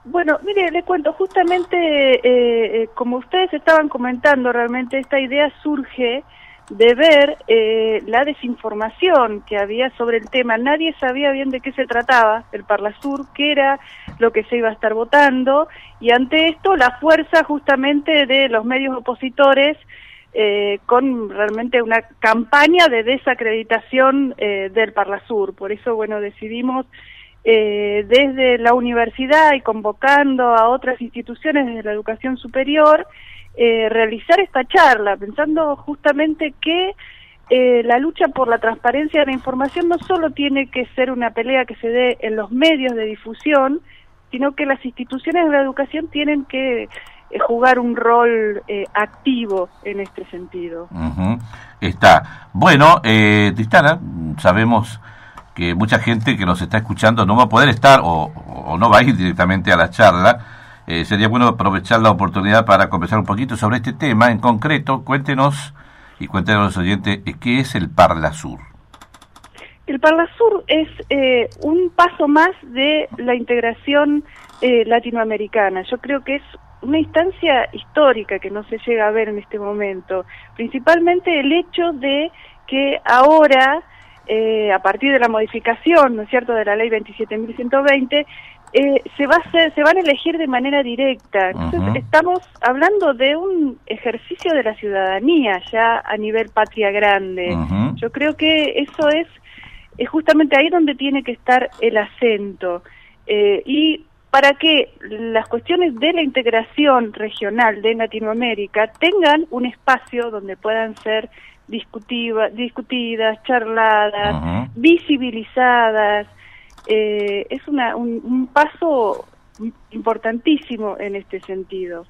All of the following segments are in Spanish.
Bueno, mire, le cuento, justamente como ustedes estaban comentando, realmente esta idea surge de ver la desinformación que había sobre el tema. Nadie sabía bien de qué se trataba el Parlasur, qué era lo que se iba a estar votando, y ante esto la fuerza justamente de los medios opositores con realmente una campaña de desacreditación del Parlasur. Por eso, bueno, decidimos desde la universidad y convocando a otras instituciones de la educación superior, realizar esta charla, pensando justamente que la lucha por la transparencia de la información no solo tiene que ser una pelea que se dé en los medios de difusión, sino que las instituciones de la educación tienen que jugar un rol activo en este sentido. Está. Bueno, Tristana, sabemos que mucha gente que nos está escuchando no va a poder estar o no va a ir directamente a la charla. Sería bueno aprovechar la oportunidad para conversar un poquito sobre este tema en concreto. Cuéntenos y cuéntenos a los oyentes qué es el Parlasur. El Parlasur es un paso más de la integración latinoamericana. Yo creo que es una instancia histórica que no se llega a ver en este momento. Principalmente el hecho de que ahora, a partir de la modificación, ¿no es cierto?, de la ley 27.120, se van a elegir de manera directa. Entonces estamos hablando de un ejercicio de la ciudadanía ya a nivel patria grande. Yo creo que eso es justamente ahí donde tiene que estar el acento. Y para que las cuestiones de la integración regional de Latinoamérica tengan un espacio donde puedan ser discutidas, charladas, visibilizadas. Es un paso importantísimo en este sentido.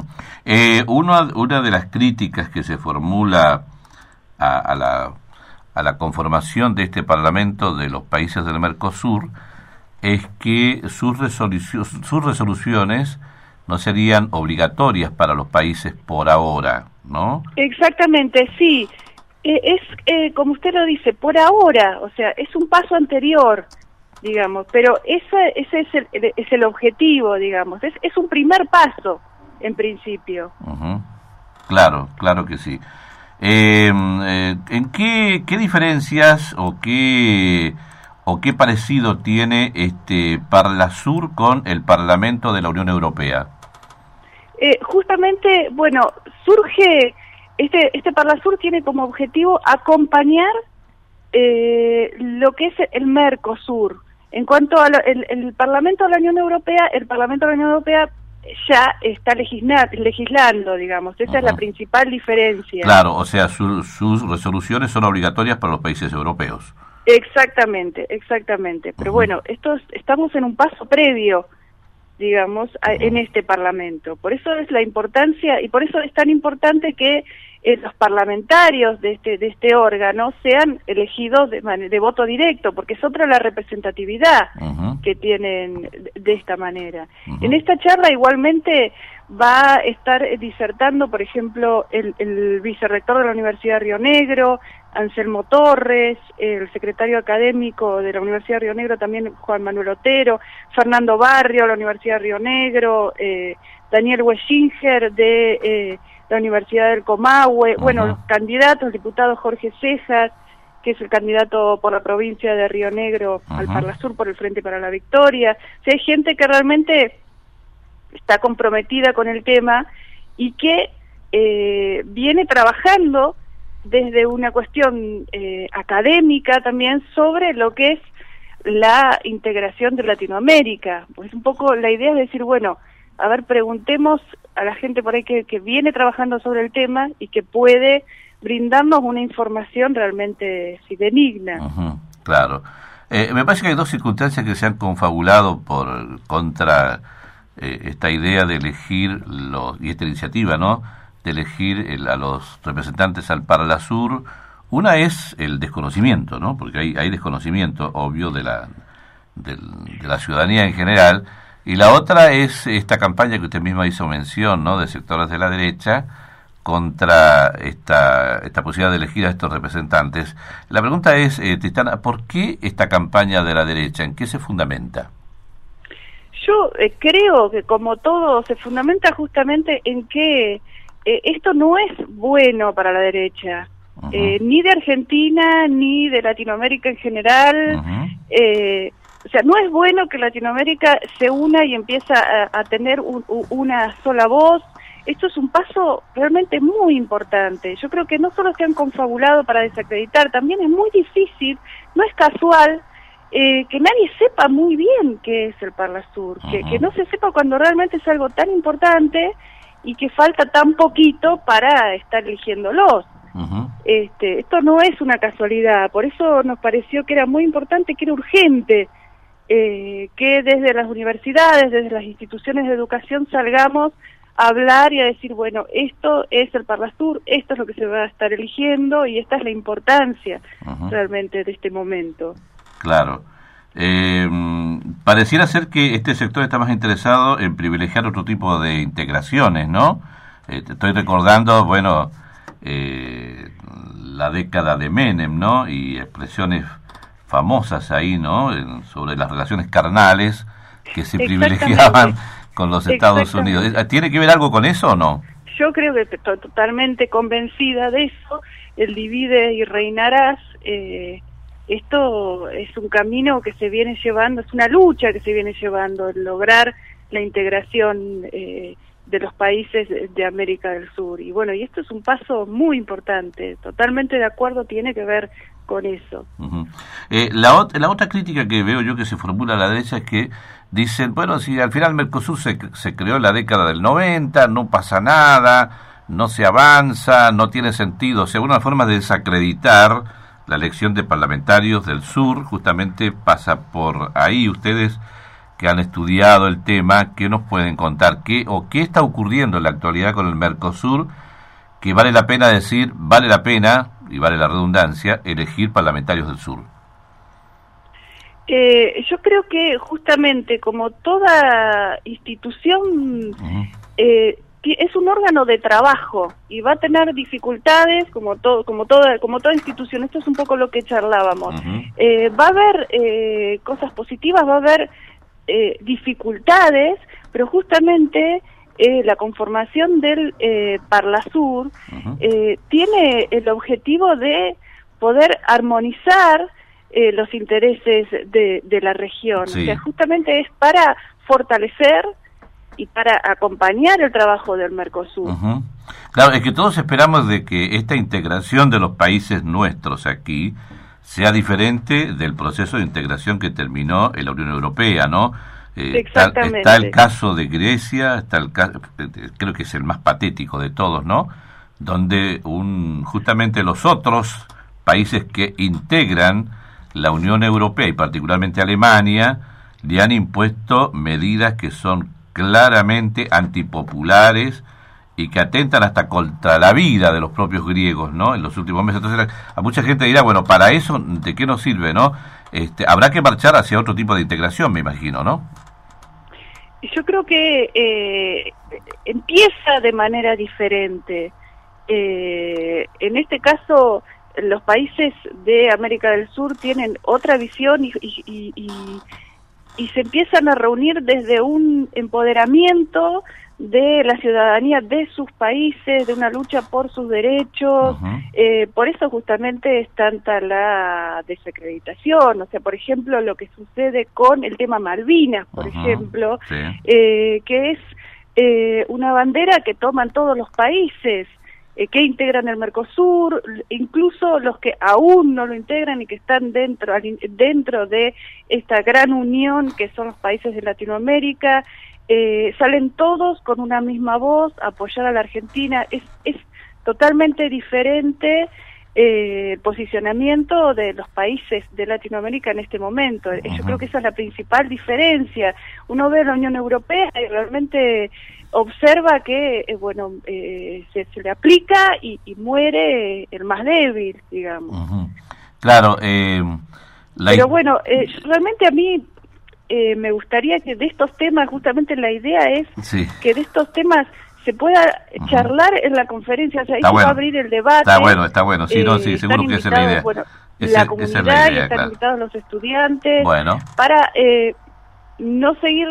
Una de las críticas que se formula a la conformación de este Parlamento de los países del Mercosur es que sus resoluciones no serían obligatorias para los países por ahora, ¿no? Exactamente, sí. Es como usted lo dice, por ahora, o sea, es un paso anterior, digamos, pero ese es el objetivo, digamos, es un primer paso, en principio. Claro que sí. ¿En qué diferencias o qué parecido tiene este Parlasur con el Parlamento de la Unión Europea? Justamente, bueno, surge, este Parlasur tiene como objetivo acompañar lo que es el Mercosur. En cuanto a el Parlamento de la Unión Europea, el Parlamento de la Unión Europea ya está legislando, digamos, esa es la principal diferencia. Claro, o sea, sus resoluciones son obligatorias para los países europeos. Exactamente, pero bueno, estamos en un paso previo, digamos, en este Parlamento. Por eso es la importancia, y por eso es tan importante que los parlamentarios de este órgano sean elegidos de voto directo, porque es otra la representatividad que tienen de esta manera. En esta charla igualmente va a estar disertando, por ejemplo, el vicerrector de la Universidad de Río Negro, Anselmo Torres, el secretario académico de la Universidad de Río Negro, también Juan Manuel Otero, Fernando Barrio de la Universidad de Río Negro, Daniel Weschinger de la Universidad del Comahue, bueno, los candidatos, el diputado Jorge Cejas, que es el candidato por la provincia de Río Negro al Parlasur por el Frente para la Victoria. O sea, hay gente que realmente está comprometida con el tema y que viene trabajando desde una cuestión académica también sobre lo que es la integración de Latinoamérica. Pues un poco la idea es decir, bueno, a ver, preguntemos a la gente por ahí que viene trabajando sobre el tema y que puede brindarnos una información realmente fidedigna. Claro. Me parece que hay dos circunstancias que se han confabulado contra esta idea de elegir y esta iniciativa, ¿no?, de elegir a los representantes al Parlasur. Una es el desconocimiento, ¿no?, porque hay desconocimiento obvio de la ciudadanía en general, y la otra es esta campaña que usted misma hizo mención, ¿no?, de sectores de la derecha contra esta posibilidad de elegir a estos representantes. La pregunta es, Tristana, ¿por qué esta campaña de la derecha? ¿En qué se fundamenta? Yo creo que como todo se fundamenta justamente en que esto no es bueno para la derecha, ni de Argentina ni de Latinoamérica en general. O sea, no es bueno que Latinoamérica se una y empieza a tener una sola voz. Esto es un paso realmente muy importante. Yo creo que no solo se han confabulado para desacreditar, también es muy difícil, no es casual, que nadie sepa muy bien qué es el Parlasur, que no se sepa cuando realmente es algo tan importante y que falta tan poquito para estar eligiéndolos. Esto no es una casualidad, por eso nos pareció que era muy importante, que era urgente, que desde las universidades, desde las instituciones de educación salgamos a hablar y a decir, bueno, esto es el Parlasur, esto es lo que se va a estar eligiendo y esta es la importancia realmente de este momento. Claro. Pareciera ser que este sector está más interesado en privilegiar otro tipo de integraciones, ¿no? Estoy recordando, bueno, la década de Menem, ¿no? Y expresiones famosas ahí, ¿no? Sobre las relaciones carnales que se privilegiaban con los Estados Unidos. ¿Tiene que ver algo con eso o no? Yo creo que estoy totalmente convencida de eso. El divide y reinarás. Esto es un camino que se viene llevando, es una lucha que se viene llevando, el lograr la integración de los países de América del Sur. Y bueno, y esto es un paso muy importante, totalmente de acuerdo, tiene que ver con eso. La otra crítica que veo yo que se formula a la derecha es que dicen, bueno, si al final Mercosur se creó en la década del 90, no pasa nada, no se avanza, no tiene sentido, o sea, una forma de desacreditar la elección de parlamentarios del sur justamente pasa por ahí. Ustedes que han estudiado el tema, ¿qué nos pueden contar? ¿Qué está ocurriendo en la actualidad con el Mercosur que vale la pena decir, vale la pena, y vale la redundancia, elegir parlamentarios del sur? Yo creo que justamente como toda institución es un órgano de trabajo y va a tener dificultades como toda institución. Esto es un poco lo que charlábamos. Va a haber cosas positivas, va a haber dificultades, pero justamente la conformación del Parlasur tiene el objetivo de poder armonizar los intereses de la región. Sí. O sea, justamente es para fortalecer y para acompañar el trabajo del Mercosur. Claro, es que todos esperamos de que esta integración de los países nuestros aquí sea diferente del proceso de integración que terminó en la Unión Europea, ¿no? Exactamente. Está el caso de Grecia, está el caso, creo que es el más patético de todos, ¿no? Donde justamente los otros países que integran la Unión Europea y particularmente Alemania le han impuesto medidas que son claramente antipopulares y que atentan hasta contra la vida de los propios griegos, ¿no? En los últimos meses. Entonces, a mucha gente dirá, bueno, para eso, ¿de qué nos sirve, no? Habrá que marchar hacia otro tipo de integración, me imagino, ¿no? Yo creo que empieza de manera diferente. En este caso, los países de América del Sur tienen otra visión y se empiezan a reunir desde un empoderamiento de la ciudadanía de sus países, de una lucha por sus derechos. Por eso justamente es tanta la desacreditación. O sea, por ejemplo, lo que sucede con el tema Malvinas, por ejemplo, que es una bandera que toman todos los países que integran el Mercosur, incluso los que aún no lo integran y que están dentro de esta gran unión que son los países de Latinoamérica. Salen todos con una misma voz a apoyar a la Argentina. Es totalmente diferente el posicionamiento de los países de Latinoamérica en este momento. Yo creo que esa es la principal diferencia. Uno ve la Unión Europea y realmente observa que se le aplica y muere el más débil, digamos. Claro. Pero bueno, realmente a mí me gustaría que de estos temas, justamente la idea es que de estos temas se pueda charlar en la conferencia, o sea, ahí se va a abrir el debate. Está bueno, sí, seguro que esa es la idea. Bueno, la comunidad, y están invitados los estudiantes, para no seguir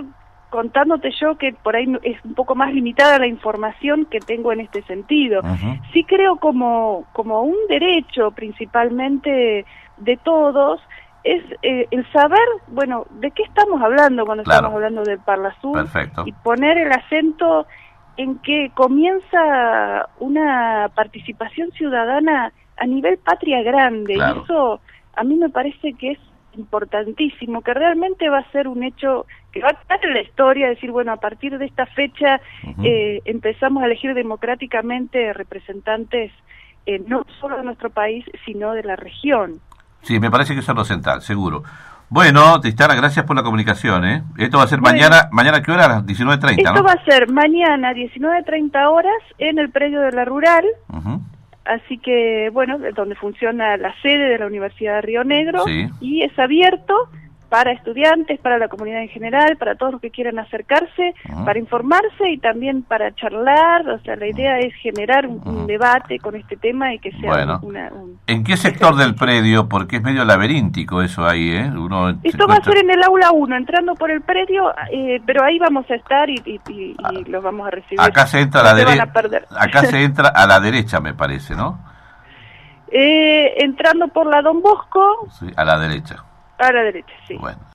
contándote yo que por ahí es un poco más limitada la información que tengo en este sentido. Sí creo como un derecho principalmente de todos, es el saber, bueno, de qué estamos hablando cuando estamos hablando del Parlasur. Perfecto. Y poner el acento en que comienza una participación ciudadana a nivel patria grande, y eso a mí me parece que es importantísimo, que realmente va a ser un hecho que va a quedar en la historia, decir, bueno, a partir de esta fecha empezamos a elegir democráticamente representantes no solo de nuestro país, sino de la región. Sí, me parece que eso es lo central, seguro. Bueno, Tristana, gracias por la comunicación, ¿eh? Esto va a ser mañana, ¿qué hora? A las 19:30, Esto ¿no? va a ser mañana, 19:30 horas, en el predio de la Rural. Así que, bueno, donde funciona la sede de la Universidad de Río Negro, y es abierto para estudiantes, para la comunidad en general, para todos los que quieran acercarse, para informarse y también para charlar. O sea, la idea es generar un debate con este tema y que sea ¿En qué sector del predio? Porque es medio laberíntico eso ahí, ¿eh? Esto va a ser en el aula 1, entrando por el predio, pero ahí vamos a estar y los vamos a recibir. Acá se entra a la derecha. Acá se entra a la derecha, me parece, ¿no? Entrando por la Don Bosco. Sí, a la derecha. A la derecha, sí. Bueno.